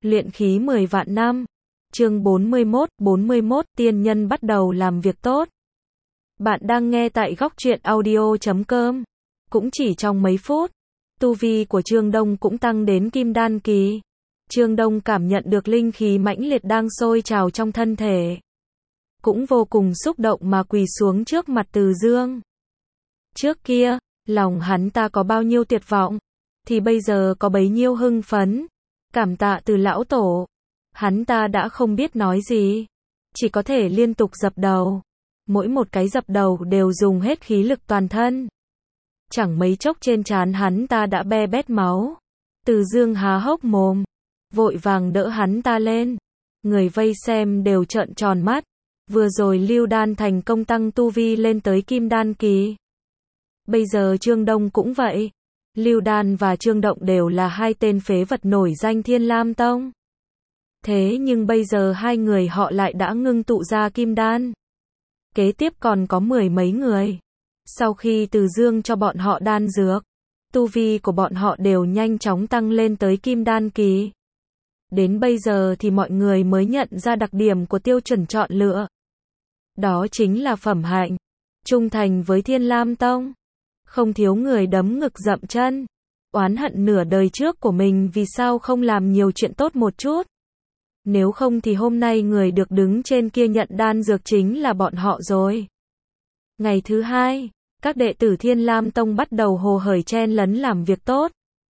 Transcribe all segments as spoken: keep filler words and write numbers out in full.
Luyện khí mười vạn năm. Chương bốn mươi mốt, bốn mươi mốt, tiên nhân bắt đầu làm việc tốt. Bạn đang nghe tại góc truyện audio chấm com. Cũng chỉ trong mấy phút, tu vi của Trương Đông cũng tăng đến kim đan kỳ. Trương Đông cảm nhận được linh khí mãnh liệt đang sôi trào trong thân thể. Cũng vô cùng xúc động mà quỳ xuống trước mặt Từ Dương. Trước kia, lòng hắn ta có bao nhiêu tuyệt vọng, thì bây giờ có bấy nhiêu hưng phấn. Cảm tạ Từ lão tổ. Hắn ta đã không biết nói gì, chỉ có thể liên tục dập đầu. Mỗi một cái dập đầu đều dùng hết khí lực toàn thân. Chẳng mấy chốc trên trán hắn ta đã be bét máu. Từ Dương há hốc mồm, vội vàng đỡ hắn ta lên. Người vây xem đều trợn tròn mắt. Vừa rồi Lưu Đan thành công tăng tu vi lên tới kim đan kỳ. Bây giờ Trương Đông cũng vậy. Lưu Đan và Trương Động đều là hai tên phế vật nổi danh Thiên Lam Tông. Thế nhưng bây giờ hai người họ lại đã ngưng tụ ra kim đan. Kế tiếp còn có mười mấy người. Sau khi Từ Dương cho bọn họ đan dược, tu vi của bọn họ đều nhanh chóng tăng lên tới kim đan kỳ. Đến bây giờ thì mọi người mới nhận ra đặc điểm của tiêu chuẩn chọn lựa. Đó chính là phẩm hạnh, trung thành với Thiên Lam Tông. Không thiếu người đấm ngực dậm chân, oán hận nửa đời trước của mình vì sao không làm nhiều chuyện tốt một chút. Nếu không thì hôm nay người được đứng trên kia nhận đan dược chính là bọn họ rồi. Ngày thứ hai, các đệ tử Thiên Lam Tông bắt đầu hồ hởi chen lấn làm việc tốt.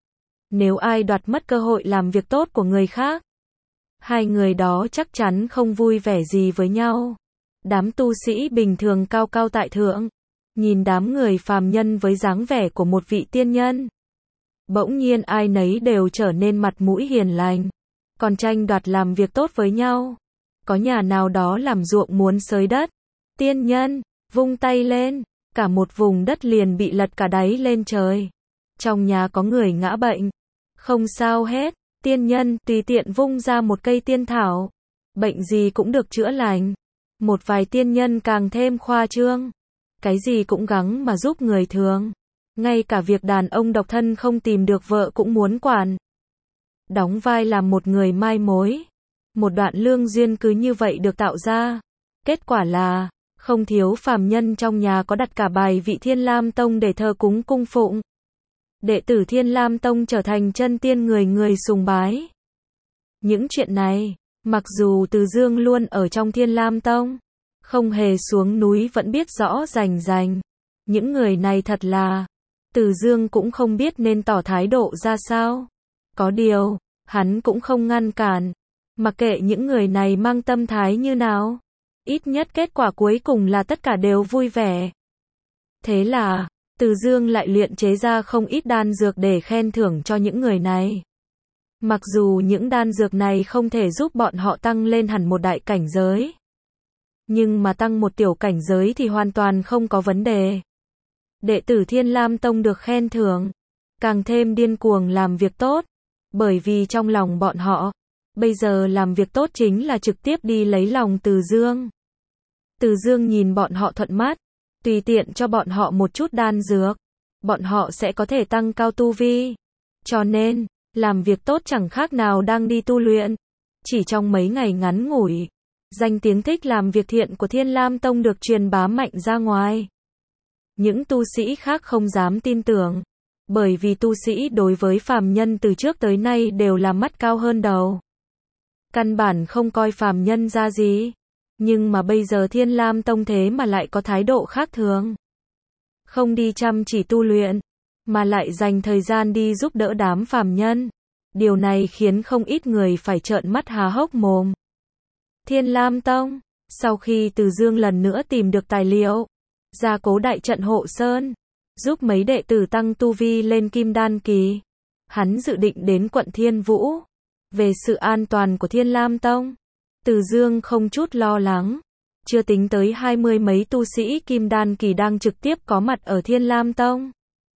Nếu ai đoạt mất cơ hội làm việc tốt của người khác, hai người đó chắc chắn không vui vẻ gì với nhau. Đám tu sĩ bình thường cao cao tại thượng, nhìn đám người phàm nhân với dáng vẻ của một vị tiên nhân. Bỗng nhiên ai nấy đều trở nên mặt mũi hiền lành, còn tranh đoạt làm việc tốt với nhau. Có nhà nào đó làm ruộng muốn xới đất. Tiên nhân, vung tay lên, cả một vùng đất liền bị lật cả đáy lên trời. Trong nhà có người ngã bệnh. Không sao hết, tiên nhân tùy tiện vung ra một cây tiên thảo. Bệnh gì cũng được chữa lành. Một vài tiên nhân càng thêm khoa trương. Cái gì cũng gắng mà giúp người thường. Ngay cả việc đàn ông độc thân không tìm được vợ cũng muốn quản. Đóng vai làm một người mai mối. Một đoạn lương duyên cứ như vậy được tạo ra. Kết quả là, không thiếu phàm nhân trong nhà có đặt cả bài vị Thiên Lam Tông để thờ cúng cung phụng. Đệ tử Thiên Lam Tông trở thành chân tiên người người sùng bái. Những chuyện này, mặc dù Từ Dương luôn ở trong Thiên Lam Tông, không hề xuống núi vẫn biết rõ rành rành. Những người này thật là, Từ Dương cũng không biết nên tỏ thái độ ra sao. Có điều, hắn cũng không ngăn cản. Mặc kệ những người này mang tâm thái như nào, ít nhất kết quả cuối cùng là tất cả đều vui vẻ. Thế là, Từ Dương lại luyện chế ra không ít đan dược để khen thưởng cho những người này. Mặc dù những đan dược này không thể giúp bọn họ tăng lên hẳn một đại cảnh giới, nhưng mà tăng một tiểu cảnh giới thì hoàn toàn không có vấn đề. Đệ tử Thiên Lam Tông được khen thưởng, càng thêm điên cuồng làm việc tốt, bởi vì trong lòng bọn họ, bây giờ làm việc tốt chính là trực tiếp đi lấy lòng Từ Dương. Từ Dương nhìn bọn họ thuận mắt, tùy tiện cho bọn họ một chút đan dược, bọn họ sẽ có thể tăng cao tu vi. Cho nên, làm việc tốt chẳng khác nào đang đi tu luyện. Chỉ trong mấy ngày ngắn ngủi, danh tiếng thích làm việc thiện của Thiên Lam Tông được truyền bá mạnh ra ngoài. Những tu sĩ khác không dám tin tưởng, bởi vì tu sĩ đối với phàm nhân từ trước tới nay đều là mắt cao hơn đầu. Căn bản không coi phàm nhân ra gì. Nhưng mà bây giờ Thiên Lam Tông thế mà lại có thái độ khác thường. Không đi chăm chỉ tu luyện, mà lại dành thời gian đi giúp đỡ đám phàm nhân. Điều này khiến không ít người phải trợn mắt há hốc mồm. Thiên Lam Tông, sau khi Từ Dương lần nữa tìm được tài liệu, gia cố đại trận hộ sơn, giúp mấy đệ tử tăng tu vi lên kim đan kỳ, hắn dự định đến quận Thiên Vũ. Về sự an toàn của Thiên Lam Tông, Từ Dương không chút lo lắng. Chưa tính tới hai mươi mấy tu sĩ kim đan kỳ đang trực tiếp có mặt ở Thiên Lam Tông,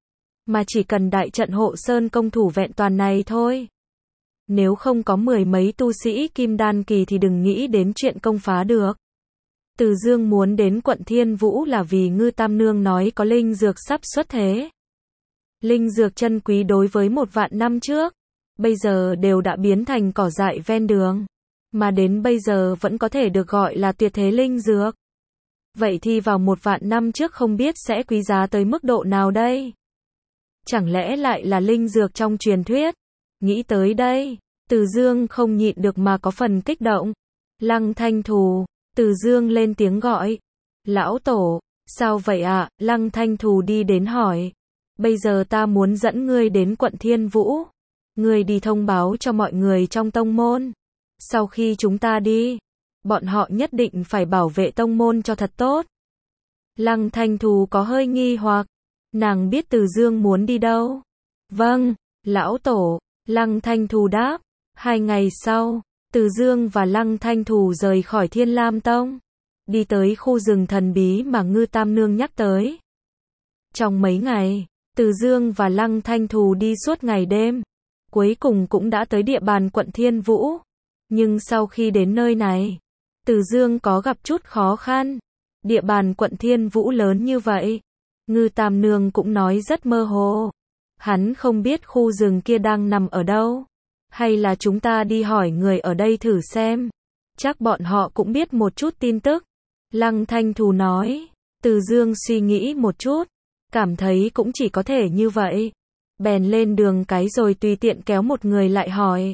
mà chỉ cần đại trận hộ sơn công thủ vẹn toàn này thôi. Nếu không có mười mấy tu sĩ kim đan kỳ thì đừng nghĩ đến chuyện công phá được. Từ Dương muốn đến quận Thiên Vũ là vì Ngư Tam Nương nói có linh dược sắp xuất thế. Linh dược chân quý đối với một vạn năm trước, bây giờ đều đã biến thành cỏ dại ven đường, mà đến bây giờ vẫn có thể được gọi là tuyệt thế linh dược. Vậy thì vào một vạn năm trước không biết sẽ quý giá tới mức độ nào đây? Chẳng lẽ lại là linh dược trong truyền thuyết? Nghĩ tới đây, Từ Dương không nhịn được mà có phần kích động. Lăng Thanh Thù, Từ Dương lên tiếng gọi. Lão Tổ, sao vậy ạ? À? Lăng Thanh Thù đi đến hỏi. Bây giờ ta muốn dẫn ngươi đến quận Thiên Vũ. Ngươi đi thông báo cho mọi người trong tông môn. Sau khi chúng ta đi, bọn họ nhất định phải bảo vệ tông môn cho thật tốt. Lăng Thanh Thù có hơi nghi hoặc. Nàng biết Từ Dương muốn đi đâu. Vâng, Lão Tổ, Lăng Thanh Thù đáp. Hai ngày sau, Từ Dương và Lăng Thanh Thù rời khỏi Thiên Lam Tông, đi tới khu rừng thần bí mà Ngư Tam Nương nhắc tới. Trong mấy ngày, Từ Dương và Lăng Thanh Thù đi suốt ngày đêm, cuối cùng cũng đã tới địa bàn quận Thiên Vũ. Nhưng sau khi đến nơi này, Từ Dương có gặp chút khó khăn. Địa bàn quận Thiên Vũ lớn như vậy, Ngư Tam Nương cũng nói rất mơ hồ. Hắn không biết khu rừng kia đang nằm ở đâu. Hay là chúng ta đi hỏi người ở đây thử xem. Chắc bọn họ cũng biết một chút tin tức. Lăng Thanh Thù nói. Từ Dương suy nghĩ một chút, cảm thấy cũng chỉ có thể như vậy. Bèn lên đường cái rồi tùy tiện kéo một người lại hỏi.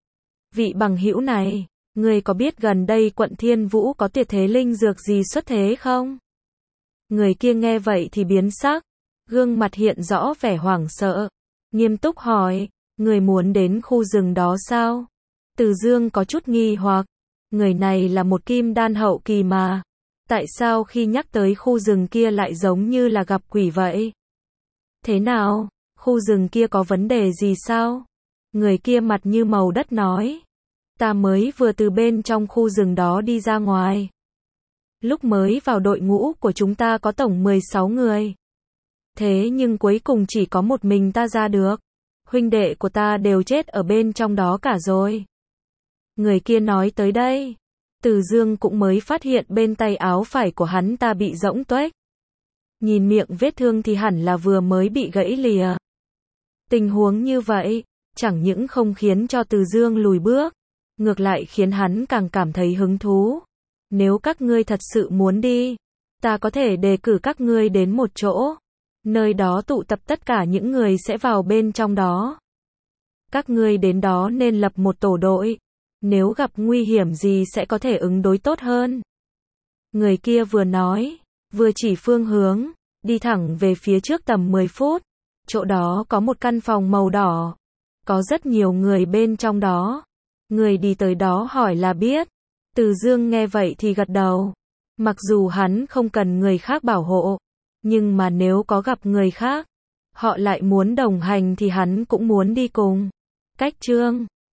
Vị bằng hữu này, người có biết gần đây quận Thiên Vũ có tuyệt thế linh dược gì xuất thế không? Người kia nghe vậy thì biến sắc, gương mặt hiện rõ vẻ hoảng sợ, nghiêm túc hỏi, người muốn đến khu rừng đó sao? Từ Dương có chút nghi hoặc, người này là một kim đan hậu kỳ mà, tại sao khi nhắc tới khu rừng kia lại giống như là gặp quỷ vậy? Thế nào, khu rừng kia có vấn đề gì sao? Người kia mặt như màu đất nói, ta mới vừa từ bên trong khu rừng đó đi ra ngoài. Lúc mới vào đội ngũ của chúng ta có tổng mười sáu người. Thế nhưng cuối cùng chỉ có một mình ta ra được. Huynh đệ của ta đều chết ở bên trong đó cả rồi. Người kia nói tới đây, Từ Dương cũng mới phát hiện bên tay áo phải của hắn ta bị rỗng tuếch. Nhìn miệng vết thương thì hẳn là vừa mới bị gãy lìa. Tình huống như vậy, chẳng những không khiến cho Từ Dương lùi bước, ngược lại khiến hắn càng cảm thấy hứng thú. Nếu các ngươi thật sự muốn đi, ta có thể đề cử các ngươi đến một chỗ. Nơi đó tụ tập tất cả những người sẽ vào bên trong đó. Các ngươi đến đó nên lập một tổ đội. Nếu gặp nguy hiểm gì sẽ có thể ứng đối tốt hơn. Người kia vừa nói, vừa chỉ phương hướng, đi thẳng về phía trước tầm mười phút. Chỗ đó có một căn phòng màu đỏ. Có rất nhiều người bên trong đó. Người đi tới đó hỏi là biết. Từ Dương nghe vậy thì gật đầu. Mặc dù hắn không cần người khác bảo hộ, nhưng mà nếu có gặp người khác, họ lại muốn đồng hành thì hắn cũng muốn đi cùng. Cách chương